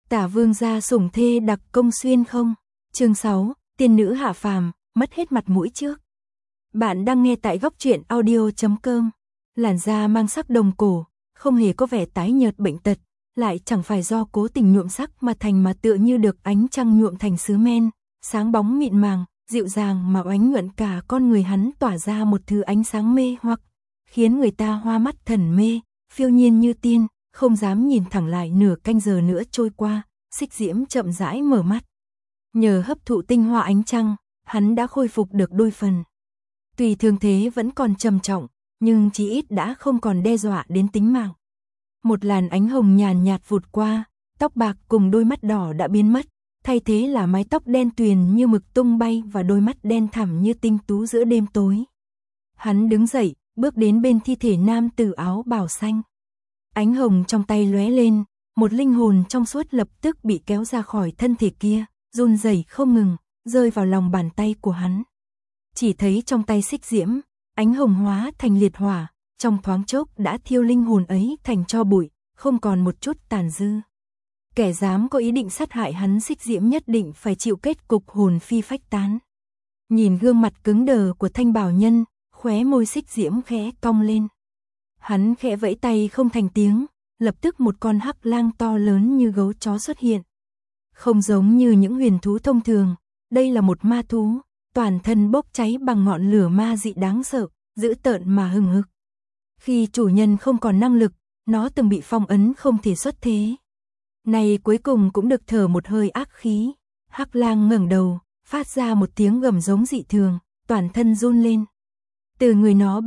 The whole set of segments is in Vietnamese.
Tả vương gia sủng thê đặc công xuyên không? Chương 6, tiên nữ hạ phàm, mất hết mặt mũi trước. Bạn đang nghe tại góc truyện audio.com. Làn da mang sắc đồng cổ, không hề có vẻ tái nhợt bệnh tật, lại chẳng phải do cố tình nhuộm sắc mà thành mà tựa như được ánh trăng nhuộm thành sứ men, sáng bóng mịn màng, dịu dàng mà oánh nhuận cả con người hắn tỏa ra một thứ ánh sáng mê hoặc, khiến người ta hoa mắt thần mê, phiêu nhiên như tiên, không dám nhìn thẳng lại. Nửa canh giờ nữa trôi qua, Xích Diễm chậm rãi mở mắt. Nhờ hấp thụ tinh hoa ánh trăng, hắn đã khôi phục được đôi phần. Tuy thương thế vẫn còn trầm trọng, nhưng chí ít đã không còn đe dọa đến tính mạng. Một làn ánh hồng nhàn nhạt vụt qua, tóc bạc cùng đôi mắt đỏ đã biến mất, thay thế là mái tóc đen tuyền như mực tung bay và đôi mắt đen thẳm như tinh tú giữa đêm tối. Hắn đứng dậy, bước đến bên thi thể nam tử áo bào xanh. Ánh hồng trong tay lóe lên, một linh hồn trong suốt lập tức bị kéo ra khỏi thân thể kia, run rẩy không ngừng, rơi vào lòng bàn tay của hắn. Chỉ thấy trong tay Xích Diễm, ánh hồng hóa thành liệt hỏa, trong thoáng chốc đã thiêu linh hồn ấy thành tro bụi, không còn một chút tàn dư. Kẻ dám có ý định sát hại hắn, Xích Diễm nhất định phải chịu kết cục hồn phi phách tán. Nhìn gương mặt cứng đờ của Thanh Bảo Nhân, khóe môi Xích Diễm khẽ cong lên. Hắn khẽ vẫy tay không thành tiếng, lập tức một con hắc lang to lớn như gấu chó xuất hiện. Không giống như những huyền thú thông thường, đây là một ma thú, toàn thân bốc cháy bằng ngọn lửa ma dị đáng sợ, dữ tợn mà hừng hực. Khi chủ nhân không còn năng lực, nó từng bị phong ấn không thể xuất thế. Này cuối cùng cũng được thở một hơi ác khí. Hắc lang ngẩng đầu, phát ra một tiếng gầm giống dị thường, toàn thân run lên. Từ người nó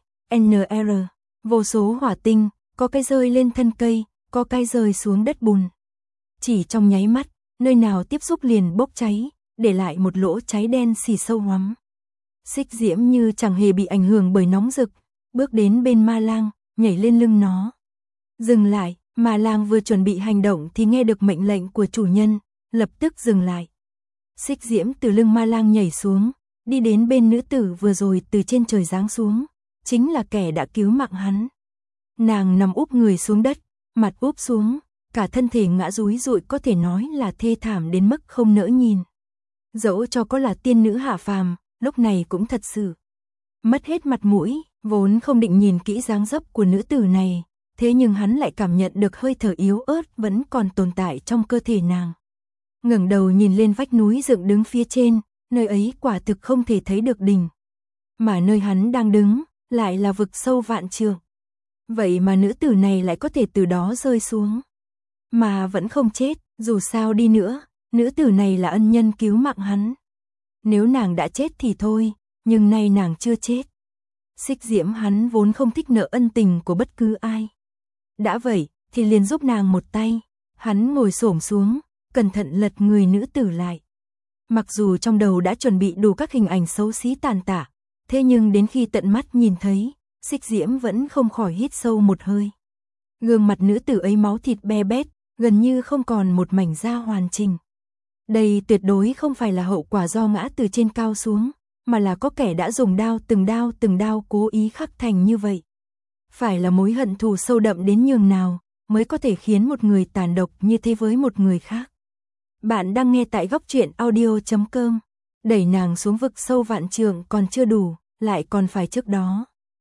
BNR, vô số hỏa tinh, có cái rơi lên thân cây, có cái rơi xuống đất bùn. Chỉ trong nháy mắt, nơi nào tiếp xúc liền bốc cháy, để lại một lỗ cháy đen xì sâu hoắm. Xích Diễm như chẳng hề bị ảnh hưởng bởi nóng rực, bước đến bên ma lang, nhảy lên lưng nó. Dừng lại, ma lang vừa chuẩn bị hành động thì nghe được mệnh lệnh của chủ nhân, lập tức dừng lại. Xích Diễm từ lưng ma lang nhảy xuống, đi đến bên nữ tử vừa rồi từ trên trời giáng xuống, chính là kẻ đã cứu mạng hắn. Nàng nằm úp người xuống đất, mặt úp xuống, cả thân thể ngã rúi rụi, có thể nói là thê thảm đến mức không nỡ nhìn. Dẫu cho có là tiên nữ hạ phàm, lúc này cũng thật sự mất hết mặt mũi, vốn không định nhìn kỹ dáng dấp của nữ tử này, thế nhưng hắn lại cảm nhận được hơi thở yếu ớt vẫn còn tồn tại trong cơ thể nàng. Ngẩng đầu nhìn lên vách núi dựng đứng phía trên, nơi ấy quả thực không thể thấy được đỉnh. Mà nơi hắn đang đứng, lại là vực sâu vạn trượng. Vậy mà nữ tử này lại có thể từ đó rơi xuống. Mà vẫn không chết, dù sao đi nữa, nữ tử này là ân nhân cứu mạng hắn. Nếu nàng đã chết thì thôi, nhưng nay nàng chưa chết. Xích Diễm hắn vốn không thích nợ ân tình của bất cứ ai. Đã vậy, thì liền giúp nàng một tay. Hắn ngồi xổm xuống, cẩn thận lật người nữ tử lại. Mặc dù trong đầu đã chuẩn bị đủ các hình ảnh xấu xí tàn tạ, thế nhưng đến khi tận mắt nhìn thấy, Xích Diễm vẫn không khỏi hít sâu một hơi. Gương mặt nữ tử ấy máu thịt be bét, gần như không còn một mảnh da hoàn chỉnh. Đây tuyệt đối không phải là hậu quả do ngã từ trên cao xuống, mà là có kẻ đã dùng từng đao cố ý khắc thành như vậy. Phải là mối hận thù sâu đậm đến nhường nào, mới có thể khiến một người tàn độc như thế với một người khác. Bạn đang nghe tại góc truyện audio.com. Đẩy nàng xuống vực sâu vạn trượng còn chưa đủ, lại còn phải trước đó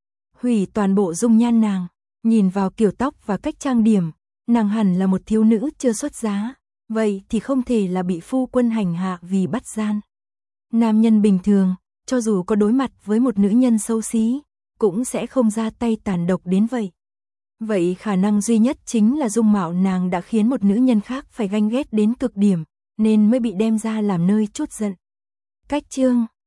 hủy toàn bộ dung nhan nàng. Nhìn vào kiểu tóc và cách trang điểm, nàng hẳn là một thiếu nữ chưa xuất giá, vậy thì không thể là bị phu quân hành hạ vì bắt gian. Nam nhân bình thường, cho dù có đối mặt với một nữ nhân xấu xí, cũng sẽ không ra tay tàn độc đến vậy. Vậy khả năng duy nhất chính là dung mạo nàng đã khiến một nữ nhân khác phải ganh ghét đến cực điểm, nên mới bị đem ra làm nơi trút giận. Cách chương